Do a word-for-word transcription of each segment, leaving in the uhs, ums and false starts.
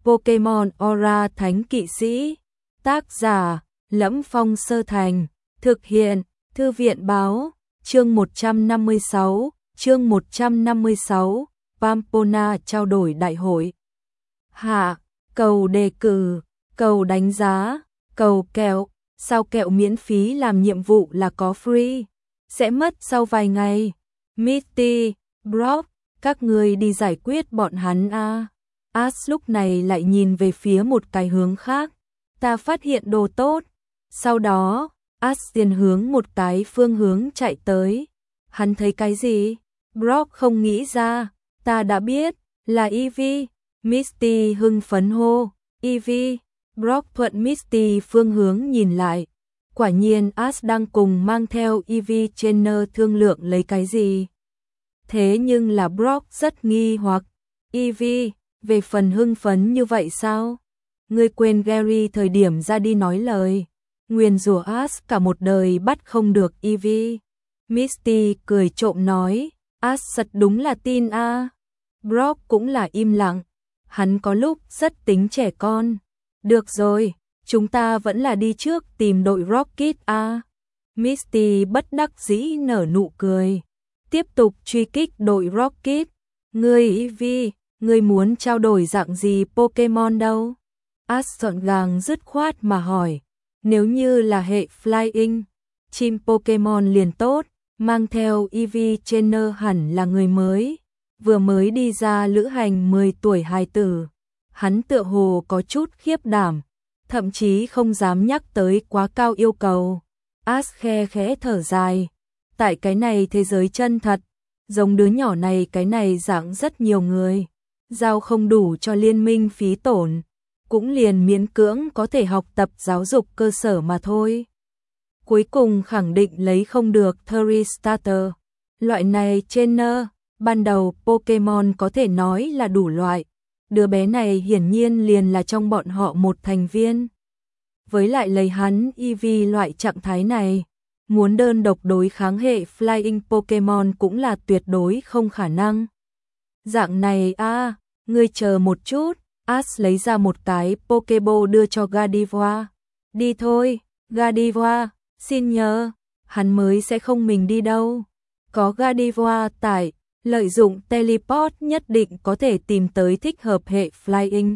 Pokemon Aura Thánh Kỵ Sĩ. Tác giả: Lẫm Phong Sơ Thành. Thực hiện: Thư viện báo. Chương một trăm năm mươi sáu, chương một trăm năm mươi sáu, Pampona trao đổi đại hội. Hạ, cầu đề cử, cầu đánh giá, cầu kẹo, sao kẹo miễn phí làm nhiệm vụ là có free, sẽ mất sau vài ngày. Misty, Brock, các người đi giải quyết bọn hắn a. Ash lúc này lại nhìn về phía một cái hướng khác. Ta phát hiện đồ tốt. Sau đó, Ash liền hướng một cái phương hướng chạy tới. Hắn thấy cái gì? Brock không nghĩ ra. Ta đã biết, là Eevee. Misty hưng phấn hô. Eevee. Brock thuận Misty phương hướng nhìn lại. Quả nhiên Ash đang cùng mang theo Eevee Trainer thương lượng lấy cái gì. Thế nhưng là Brock rất nghi hoặc. Eevee, về phần hưng phấn như vậy sao? Ngươi quên Gary thời điểm ra đi nói lời. Nguyền rủa Ash cả một đời bắt không được Eevee. Misty cười trộm nói. Ash thật đúng là tin a. À. Brock cũng là im lặng. Hắn có lúc rất tính trẻ con. Được rồi, chúng ta vẫn là đi trước tìm đội Rocket a. À. Misty bất đắc dĩ nở nụ cười. Tiếp tục truy kích đội Rocket. Ngươi Eevee, ngươi muốn trao đổi dạng gì Pokemon đâu? Ash gọn gàng dứt khoát mà hỏi. Nếu như là hệ Flying, chim Pokemon liền tốt, mang theo Eevee Trainer hẳn là người mới, vừa mới đi ra lữ hành mười tuổi hài tử. Hắn tựa hồ có chút khiếp đảm, thậm chí không dám nhắc tới quá cao yêu cầu. Ash khe khẽ thở dài. Tại cái này thế giới chân thật, giống đứa nhỏ này cái này dạng rất nhiều người. Giao không đủ cho liên minh phí tổn, cũng liền miễn cưỡng có thể học tập giáo dục cơ sở mà thôi. Cuối cùng khẳng định lấy không được Thirty Starter. Loại này trainer, ban đầu Pokemon có thể nói là đủ loại. Đứa bé này hiển nhiên liền là trong bọn họ một thành viên. Với lại lấy hắn Eevee loại trạng thái này, muốn đơn độc đối kháng hệ Flying Pokemon cũng là tuyệt đối không khả năng. Dạng này a, à, ngươi chờ một chút. Ash lấy ra một cái Pokeball đưa cho Gardevoir. Đi thôi, Gardevoir, xin nhớ, hắn mới sẽ không mình đi đâu. Có Gardevoir tại, lợi dụng teleport nhất định có thể tìm tới thích hợp hệ Flying.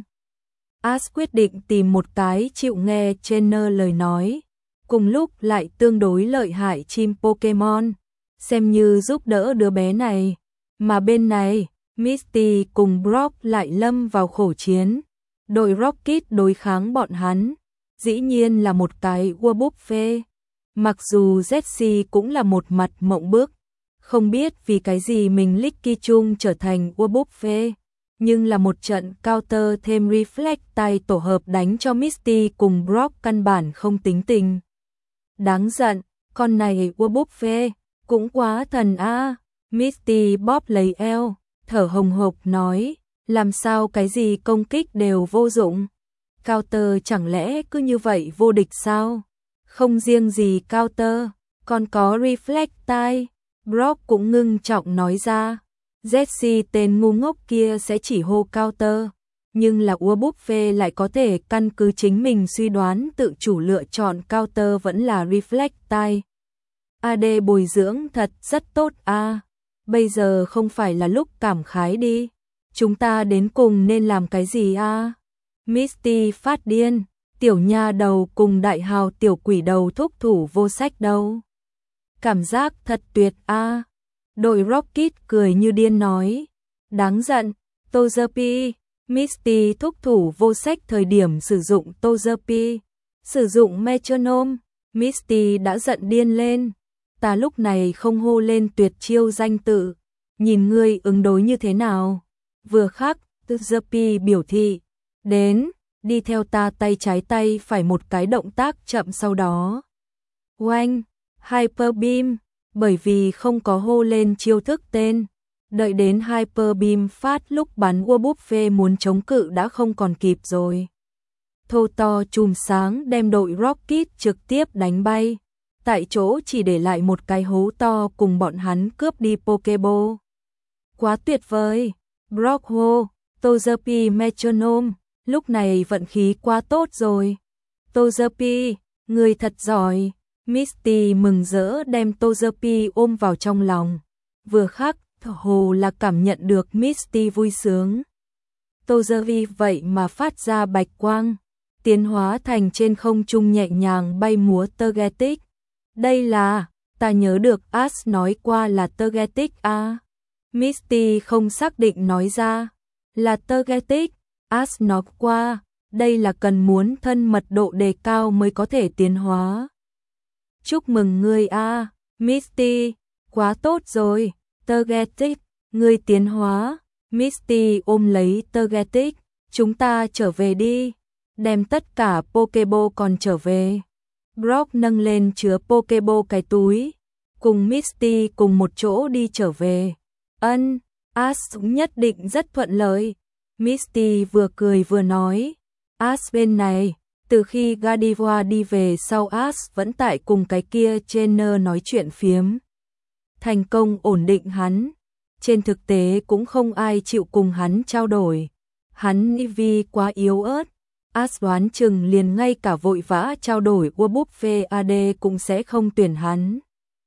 Ash quyết định tìm một cái chịu nghe trainer lời nói, cùng lúc lại tương đối lợi hại chim Pokemon, xem như giúp đỡ đứa bé này. Mà bên này, Misty cùng Brock lại lâm vào khổ chiến. Đội Rocket đối kháng bọn hắn, dĩ nhiên là một cái Wurbuffet. Mặc dù Jessie cũng là một mặt mộng bức, không biết vì cái gì mình Licky Chung trở thành Wurbuffet, nhưng là một trận counter thêm reflect tay tổ hợp đánh cho Misty cùng Brock căn bản không tính tình. Đáng giận, con này Wurbuffet cũng quá thần a. À. Misty bóp lấy eo, thở hồng hộc nói, làm sao cái gì công kích đều vô dụng. Counter chẳng lẽ cứ như vậy vô địch sao? Không riêng gì counter, còn có reflect tay. Brock cũng ngưng trọng nói ra. Jessie tên ngu ngốc kia sẽ chỉ hô counter, nhưng là Wurbuffet lại có thể căn cứ chính mình suy đoán tự chủ lựa chọn counter vẫn là reflect tay. a đê bồi dưỡng thật rất tốt a. À. Bây giờ không phải là lúc cảm khái đi. Chúng ta đến cùng nên làm cái gì a? À? Misty phát điên, tiểu nha đầu cùng đại hào tiểu quỷ đầu thúc thủ vô sách đâu. Cảm giác thật tuyệt a. À? Đội Rocket cười như điên nói. Đáng giận, Togepi. Misty thúc thủ vô sách thời điểm sử dụng Togepi, sử dụng Metronome. Misty đã giận điên lên. Ta lúc này không hô lên tuyệt chiêu danh tự, nhìn ngươi ứng đối như thế nào. Vừa khắc, Togepi biểu thị, đến, đi theo ta tay trái tay phải một cái động tác chậm sau đó. Oanh, Hyper Beam, bởi vì không có hô lên chiêu thức tên, đợi đến Hyper Beam phát lúc bắn Wurbuffet muốn chống cự đã không còn kịp rồi. Thô to chùm sáng đem đội Rocket trực tiếp đánh bay. Tại chỗ chỉ để lại một cái hố to cùng bọn hắn cướp đi Pokeball. Quá tuyệt vời. Brock hô, Togepi Metronome, lúc này vận khí quá tốt rồi. Togepi, người thật giỏi. Misty mừng rỡ đem Togepi ôm vào trong lòng. Vừa khắc, hồ là cảm nhận được Misty vui sướng. Togepi vậy mà phát ra bạch quang, tiến hóa thành trên không trung nhẹ nhàng bay múa Togetic. Đây là, ta nhớ được Ash nói qua là Togetic à. Misty không xác định nói ra, là Togetic. Ash nói qua, đây là cần muốn thân mật độ đề cao mới có thể tiến hóa. Chúc mừng ngươi a, Misty, quá tốt rồi, Togetic, ngươi tiến hóa. Misty ôm lấy Togetic, chúng ta trở về đi, đem tất cả Pokéball còn trở về. Brock nâng lên chứa Pokéball cái túi, cùng Misty cùng một chỗ đi trở về. Ân, Ash nhất định rất thuận lợi. Misty vừa cười vừa nói, Ash bên này, từ khi Gardevoir đi về sau Ash vẫn tại cùng cái kia trainer nói chuyện phiếm. Thành công ổn định hắn, trên thực tế cũng không ai chịu cùng hắn trao đổi. Hắn Eevee quá yếu ớt, Ash đoán chừng liền ngay cả vội vã trao đổi Wurbuffet a đê cũng sẽ không tuyển hắn.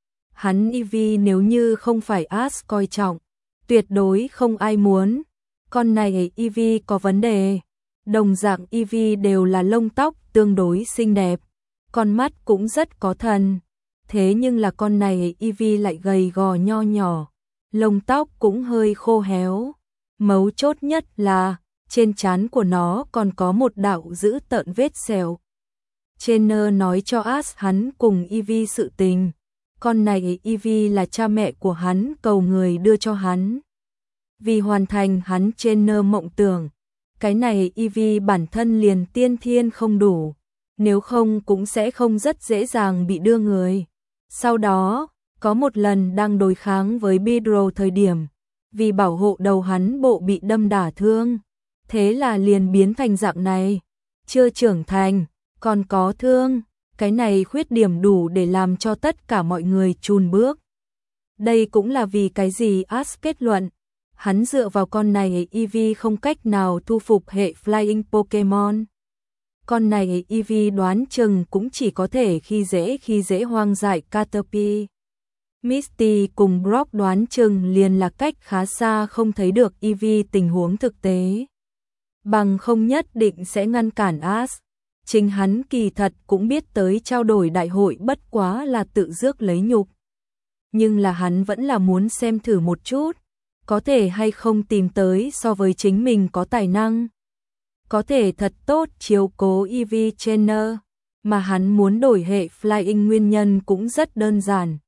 Hắn Eevee nếu như không phải Ash coi trọng, tuyệt đối không ai muốn. Con này Eevee có vấn đề. Đồng dạng Eevee đều là lông tóc tương đối xinh đẹp, con mắt cũng rất có thần. Thế nhưng là con này Eevee lại gầy gò nho nhỏ, lông tóc cũng hơi khô héo. Mấu chốt nhất là, trên trán của nó còn có một đạo dữ tợn vết sẹo. Trainer nói cho Ash hắn cùng Eevee sự tình. Con này Eevee là cha mẹ của hắn cầu người đưa cho hắn. Vì hoàn thành hắn trainer mộng tưởng, cái này Eevee bản thân liền tiên thiên không đủ, nếu không cũng sẽ không rất dễ dàng bị đưa người. Sau đó, có một lần đang đối kháng với Beedrill thời điểm, vì bảo hộ đầu hắn bộ bị đâm đả thương, thế là liền biến thành dạng này. Chưa trưởng thành, còn có thương, cái này khuyết điểm đủ để làm cho tất cả mọi người chùn bước. Đây cũng là vì cái gì Ash kết luận, hắn dựa vào con này Eevee không cách nào thu phục hệ Flying Pokemon. Con này Eevee đoán chừng cũng chỉ có thể khi dễ khi dễ hoang dại Caterpie. Misty cùng Brock đoán chừng liền là cách khá xa không thấy được Eevee tình huống thực tế. Bằng không nhất định sẽ ngăn cản Ash. Chính hắn kỳ thật cũng biết tới trao đổi đại hội bất quá là tự rước lấy nhục. Nhưng là hắn vẫn là muốn xem thử một chút, có thể hay không tìm tới so với chính mình có tài năng. Có thể thật tốt chiếu cố Eevee trainer, mà hắn muốn đổi hệ Flying nguyên nhân cũng rất đơn giản.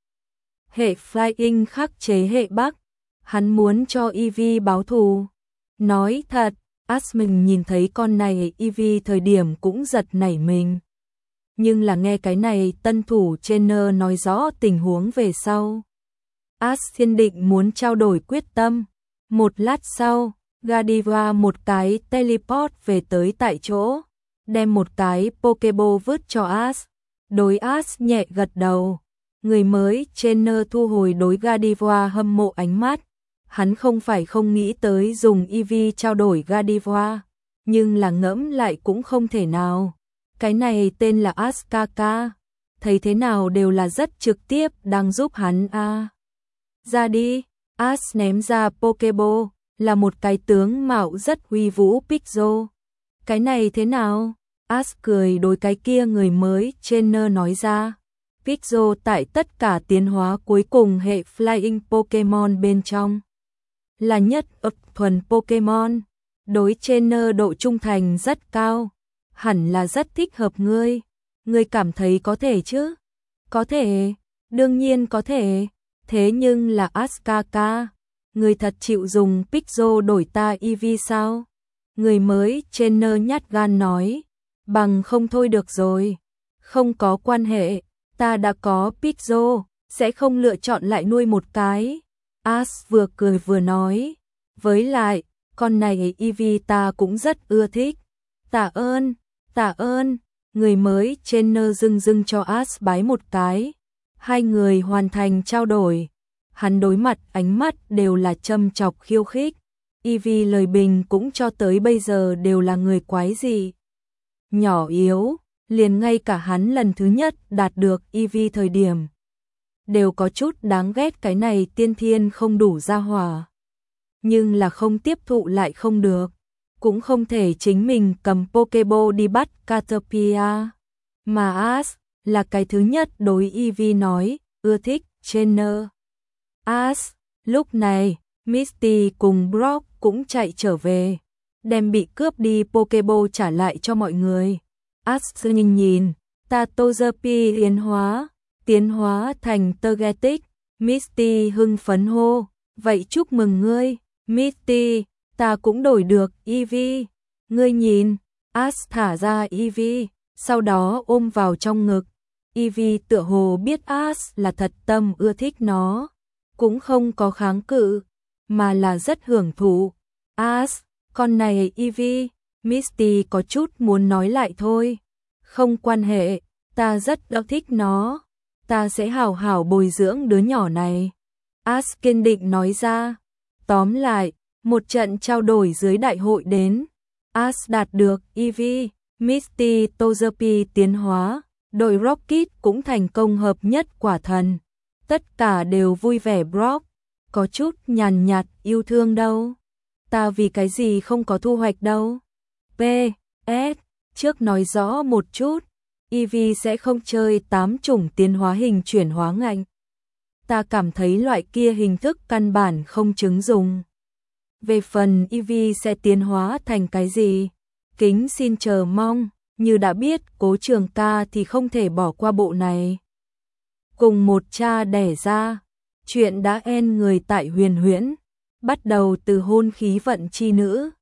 Hệ Flying khắc chế hệ Bắc, hắn muốn cho Eevee báo thù. Nói thật, Ash mình nhìn thấy con này Eevee thời điểm cũng giật nảy mình. Nhưng là nghe cái này tân thủ trainer nói rõ tình huống về sau, Ash thiên định muốn trao đổi quyết tâm. Một lát sau, Gardevoir một cái teleport về tới tại chỗ, đem một cái Pokéball vứt cho Ash. Đối Ash nhẹ gật đầu. Người mới trainer thu hồi đối Gardevoir hâm mộ ánh mắt. Hắn không phải không nghĩ tới dùng Eevee trao đổi Gardevoir, nhưng là ngẫm lại cũng không thể nào. Cái này tên là Ash Kaka, thấy thế nào đều là rất trực tiếp đang giúp hắn a. À. Ra đi, Ash ném ra Pokéball, là một cái tướng mạo rất uy vũ Pixel. Cái này thế nào? Ash cười đối cái kia người mới trainer nói ra. Pixel tại tất cả tiến hóa cuối cùng hệ Flying Pokemon bên trong là nhất ập thuần Pokemon, đối trainer độ trung thành rất cao, hẳn là rất thích hợp ngươi. Ngươi cảm thấy có thể chứ? Có thể, đương nhiên có thể. Thế nhưng là Ash Kaka, người thật chịu dùng Pixel đổi ta Eevee sao? Người mới trainer nhát gan nói, bằng không thôi được rồi. Không có quan hệ, ta đã có Pixel, sẽ không lựa chọn lại nuôi một cái. Ash vừa cười vừa nói, với lại, con này Eevee ta cũng rất ưa thích. Tạ ơn, tạ ơn, người mới trainer dưng dưng cho Ash bái một cái. Hai người hoàn thành trao đổi. Hắn đối mặt ánh mắt đều là châm chọc khiêu khích. Eevee lời bình cũng cho tới bây giờ đều là người quái dị, nhỏ yếu, liền ngay cả hắn lần thứ nhất đạt được Eevee thời điểm đều có chút đáng ghét cái này tiên thiên không đủ gia hỏa. Nhưng là không tiếp thụ lại không được, cũng không thể chính mình cầm Pokeball đi bắt Caterpillar. Mà Ash là cái thứ nhất đối Eevee nói, ưa thích trainer. Ash, lúc này, Misty cùng Brock cũng chạy trở về, đem bị cướp đi Pokeball trả lại cho mọi người. Ash nhìn nhìn, ta Togepi tiến hóa, tiến hóa thành Togetic, Misty hưng phấn hô, vậy chúc mừng ngươi, Misty, ta cũng đổi được Eevee, ngươi nhìn, Ash thả ra Eevee, sau đó ôm vào trong ngực. Eevee tựa hồ biết Ash là thật tâm ưa thích nó, cũng không có kháng cự, mà là rất hưởng thụ. Ash, con này Eevee, Misty có chút muốn nói lại thôi. Không quan hệ, ta rất đã thích nó, ta sẽ hảo hảo bồi dưỡng đứa nhỏ này. Ash kiên định nói ra. Tóm lại, một trận trao đổi dưới đại hội đến. Ash đạt được Eevee, Misty Togepi tiến hóa, đội Rocket cũng thành công hợp nhất quả thần. Tất cả đều vui vẻ. Brock có chút nhàn nhạt yêu thương đâu. Ta vì cái gì không có thu hoạch đâu. P S trước nói rõ một chút, Eevee sẽ không chơi tám chủng tiến hóa hình chuyển hóa ngạnh. Ta cảm thấy loại kia hình thức căn bản không chứng dùng. Về phần Eevee sẽ tiến hóa thành cái gì, kính xin chờ mong, như đã biết Cố Trường Ca thì không thể bỏ qua bộ này. Cùng một cha đẻ ra, chuyện đã end người tại Huyền Huyễn, bắt đầu từ hôn khí vận chi nữ.